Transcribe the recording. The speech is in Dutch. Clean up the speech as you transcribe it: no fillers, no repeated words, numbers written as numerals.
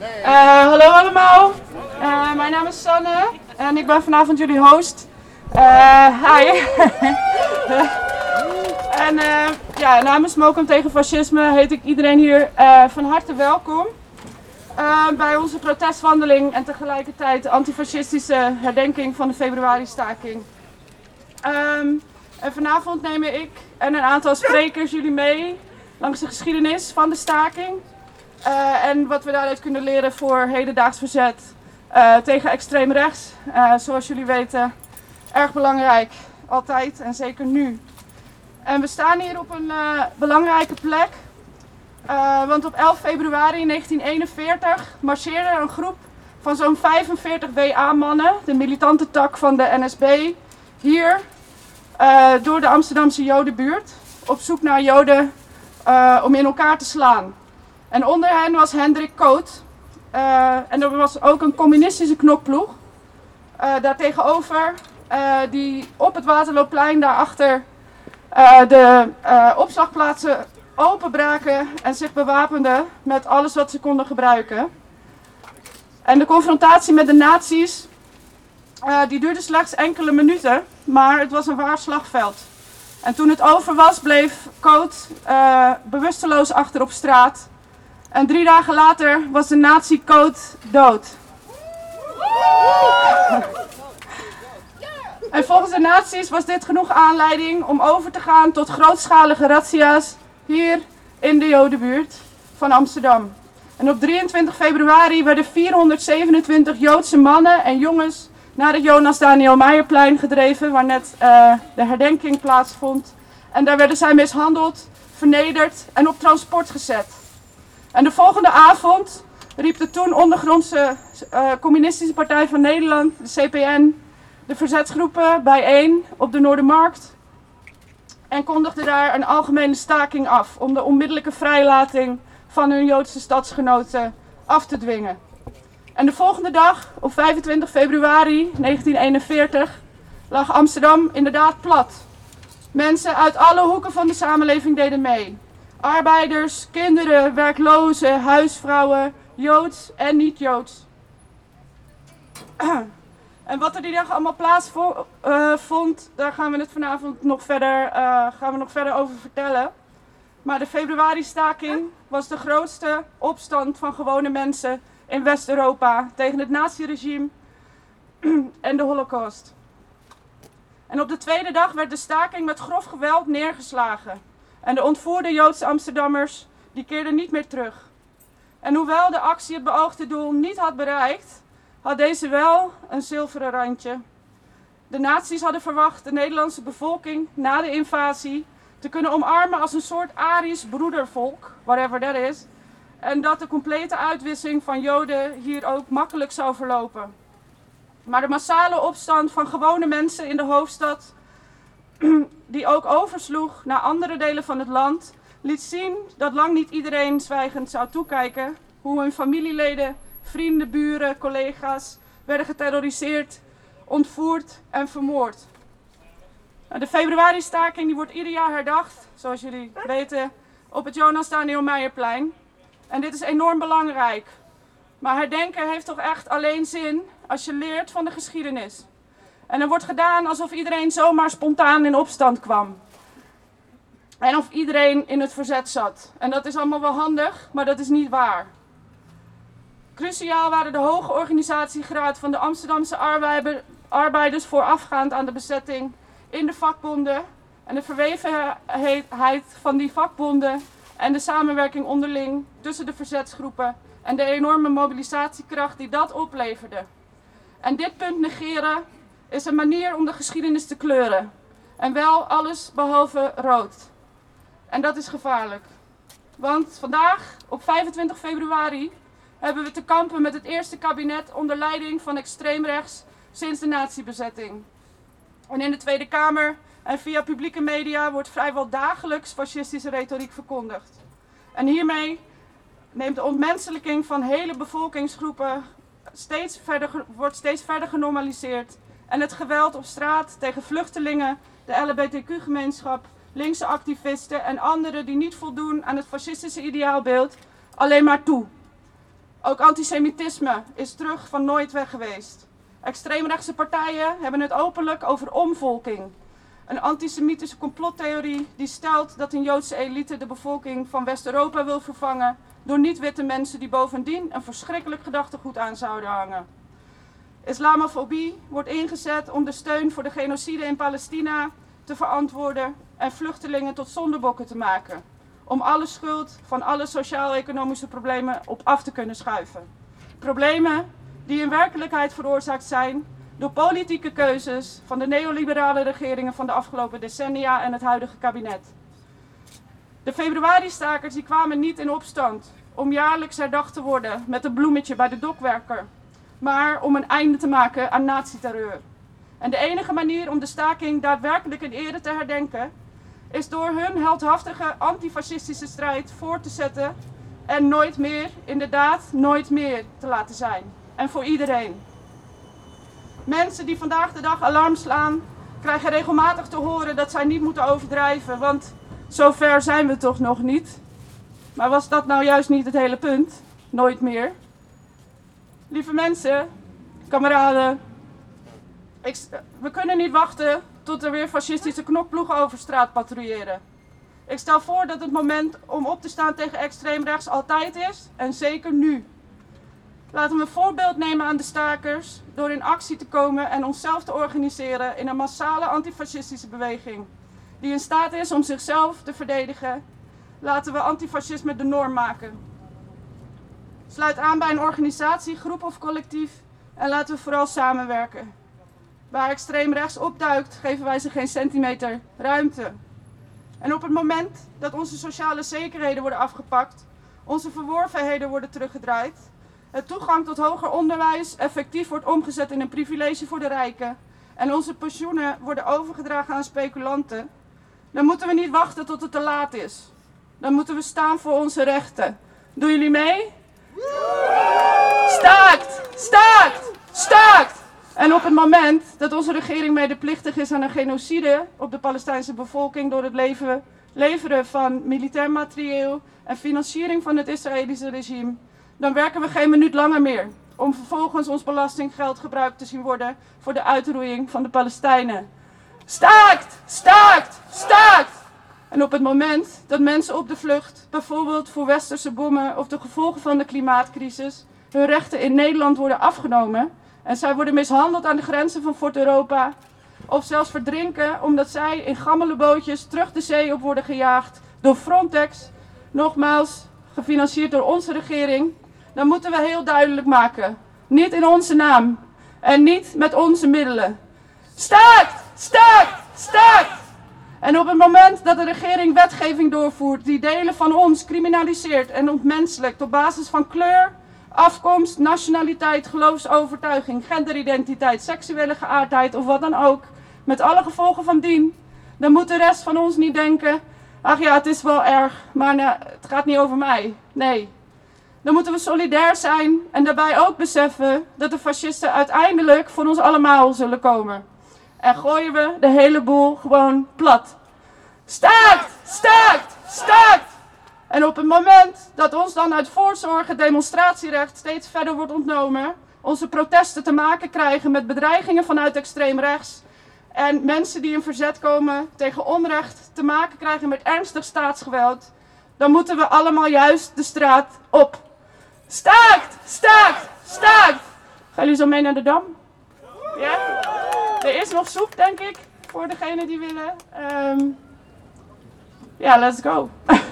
Hallo allemaal, mijn naam is Sanne en ik ben vanavond jullie host. Hi. En namens Mokum tegen fascisme heet ik iedereen hier van harte welkom bij onze protestwandeling en tegelijkertijd de antifascistische herdenking van de februari-staking. En vanavond nemen ik en een aantal sprekers jullie mee langs de geschiedenis van de staking. En wat we daaruit kunnen leren voor hedendaags verzet tegen extreem rechts. Zoals jullie weten, erg belangrijk, altijd en zeker nu. En we staan hier op een belangrijke plek. Want op 11 februari 1941 marcheerde een groep van zo'n 45 WA-mannen, de militante tak van de NSB, hier door de Amsterdamse Jodenbuurt op zoek naar Joden om in elkaar te slaan. En onder hen was Hendrik Koot. En er was ook een communistische knokploeg. Daartegenover die op het Waterloopplein daarachter de opslagplaatsen openbraken en zich bewapenden met alles wat ze konden gebruiken. En de confrontatie met de nazi's die duurde slechts enkele minuten, maar het was een waar slagveld. En toen het over was, bleef Koot bewusteloos achter op straat. En 3 dagen later was de nazi-Koot dood. En volgens de nazi's was dit genoeg aanleiding om over te gaan tot grootschalige razzia's hier in de Jodenbuurt van Amsterdam. En op 23 februari werden 427 Joodse mannen en jongens naar het Jonas Daniel Meijerplein gedreven, waar net de herdenking plaatsvond. En daar werden zij mishandeld, vernederd en op transport gezet. En de volgende avond riep de toen ondergrondse Communistische Partij van Nederland, de CPN, de verzetsgroepen bijeen op de Noordermarkt en kondigde daar een algemene staking af om de onmiddellijke vrijlating van hun Joodse stadsgenoten af te dwingen. En de volgende dag, op 25 februari 1941, lag Amsterdam inderdaad plat. Mensen uit alle hoeken van de samenleving deden mee. Arbeiders, kinderen, werklozen, huisvrouwen, Joods en niet-Joods. En wat er die dag allemaal plaatsvond, daar gaan we het vanavond nog verder over vertellen. Maar de februari-staking was de grootste opstand van gewone mensen in West-Europa tegen het naziregime en de Holocaust. En op de tweede dag werd de staking met grof geweld neergeslagen. En de ontvoerde Joodse Amsterdammers die keerden niet meer terug. En hoewel de actie het beoogde doel niet had bereikt, had deze wel een zilveren randje. De nazi's hadden verwacht de Nederlandse bevolking na de invasie te kunnen omarmen als een soort Arisch broedervolk, whatever that is. En dat de complete uitwissing van Joden hier ook makkelijk zou verlopen. Maar de massale opstand van gewone mensen in de hoofdstad, die ook oversloeg naar andere delen van het land, liet zien dat lang niet iedereen zwijgend zou toekijken hoe hun familieleden, vrienden, buren, collega's werden geterroriseerd, ontvoerd en vermoord. De februari-staking die wordt ieder jaar herdacht, zoals jullie weten, op het Jonas Daniel Meijerplein. En dit is enorm belangrijk. Maar herdenken heeft toch echt alleen zin als je leert van de geschiedenis. En er wordt gedaan alsof iedereen zomaar spontaan in opstand kwam. En of iedereen in het verzet zat. En dat is allemaal wel handig, maar dat is niet waar. Cruciaal waren de hoge organisatiegraad van de Amsterdamse arbeiders voorafgaand aan de bezetting in de vakbonden. En de verwevenheid van die vakbonden en de samenwerking onderling tussen de verzetsgroepen. En de enorme mobilisatiekracht die dat opleverde. En dit punt negeren is een manier om de geschiedenis te kleuren. En wel alles behalve rood. En dat is gevaarlijk. Want vandaag, op 25 februari, hebben we te kampen met het eerste kabinet onder leiding van extreem rechts sinds de nazi-bezetting. En in de Tweede Kamer en via publieke media wordt vrijwel dagelijks fascistische retoriek verkondigd. En hiermee neemt de ontmenselijking van hele bevolkingsgroepen wordt steeds verder genormaliseerd. En het geweld op straat tegen vluchtelingen, de LHBTQ-gemeenschap, linkse activisten en anderen die niet voldoen aan het fascistische ideaalbeeld alleen maar toe. Ook antisemitisme is terug van nooit weg geweest. Extreemrechtse partijen hebben het openlijk over omvolking. Een antisemitische complottheorie die stelt dat een Joodse elite de bevolking van West-Europa wil vervangen door niet-witte mensen die bovendien een verschrikkelijk gedachtegoed aan zouden hangen. Islamofobie wordt ingezet om de steun voor de genocide in Palestina te verantwoorden en vluchtelingen tot zondebokken te maken. Om alle schuld van alle sociaal-economische problemen op af te kunnen schuiven. Problemen die in werkelijkheid veroorzaakt zijn door politieke keuzes van de neoliberale regeringen van de afgelopen decennia en het huidige kabinet. De februaristakers die kwamen niet in opstand om jaarlijks herdacht te worden met een bloemetje bij de dokwerker, maar om een einde te maken aan nazi-terreur. En de enige manier om de staking daadwerkelijk in ere te herdenken is door hun heldhaftige antifascistische strijd voort te zetten en nooit meer, inderdaad nooit meer te laten zijn. En voor iedereen. Mensen die vandaag de dag alarm slaan, krijgen regelmatig te horen dat zij niet moeten overdrijven, want zover zijn we toch nog niet. Maar was dat nou juist niet het hele punt? Nooit meer. Lieve mensen, kameraden, we kunnen niet wachten tot er weer fascistische knokploegen over straat patrouilleren. Ik stel voor dat het moment om op te staan tegen extreem rechts altijd is en zeker nu. Laten we een voorbeeld nemen aan de stakers door in actie te komen en onszelf te organiseren in een massale antifascistische beweging die in staat is om zichzelf te verdedigen. Laten we antifascisme de norm maken. Sluit aan bij een organisatie, groep of collectief en laten we vooral samenwerken. Waar extreem rechts opduikt, geven wij ze geen centimeter ruimte. En op het moment dat onze sociale zekerheden worden afgepakt, onze verworvenheden worden teruggedraaid, het toegang tot hoger onderwijs effectief wordt omgezet in een privilege voor de rijken en onze pensioenen worden overgedragen aan speculanten, dan moeten we niet wachten tot het te laat is. Dan moeten we staan voor onze rechten. Doen jullie mee? Staakt! Staakt! Staakt! En op het moment dat onze regering medeplichtig is aan een genocide op de Palestijnse bevolking door het leveren van militair materieel en financiering van het Israëlische regime, dan werken we geen minuut langer meer om vervolgens ons belastinggeld gebruikt te zien worden voor de uitroeiing van de Palestijnen. Staakt! Staakt! Staakt! En op het moment dat mensen op de vlucht, bijvoorbeeld voor westerse bommen of de gevolgen van de klimaatcrisis, hun rechten in Nederland worden afgenomen en zij worden mishandeld aan de grenzen van Fort Europa, of zelfs verdrinken omdat zij in gammele bootjes terug de zee op worden gejaagd door Frontex, nogmaals gefinancierd door onze regering, dan moeten we heel duidelijk maken, niet in onze naam en niet met onze middelen. Staakt! Staakt! Staakt! En op het moment dat de regering wetgeving doorvoert die delen van ons criminaliseert en ontmenselijkt op basis van kleur, afkomst, nationaliteit, geloofsovertuiging, genderidentiteit, seksuele geaardheid of wat dan ook, met alle gevolgen van dien, dan moet de rest van ons niet denken, ach ja, het is wel erg, maar het gaat niet over mij. Nee. Dan moeten we solidair zijn en daarbij ook beseffen dat de fascisten uiteindelijk voor ons allemaal zullen komen. En gooien we de hele boel gewoon plat. Staakt! Staakt! Staakt! En op het moment dat ons dan uit voorzorg het demonstratierecht steeds verder wordt ontnomen, onze protesten te maken krijgen met bedreigingen vanuit extreem rechts en mensen die in verzet komen tegen onrecht te maken krijgen met ernstig staatsgeweld, dan moeten we allemaal juist de straat op. Staakt! Staakt! Staakt! Gaan jullie zo mee naar de Dam? Ja? Er is nog soep, denk ik, voor degenen die willen. Ja, let's go.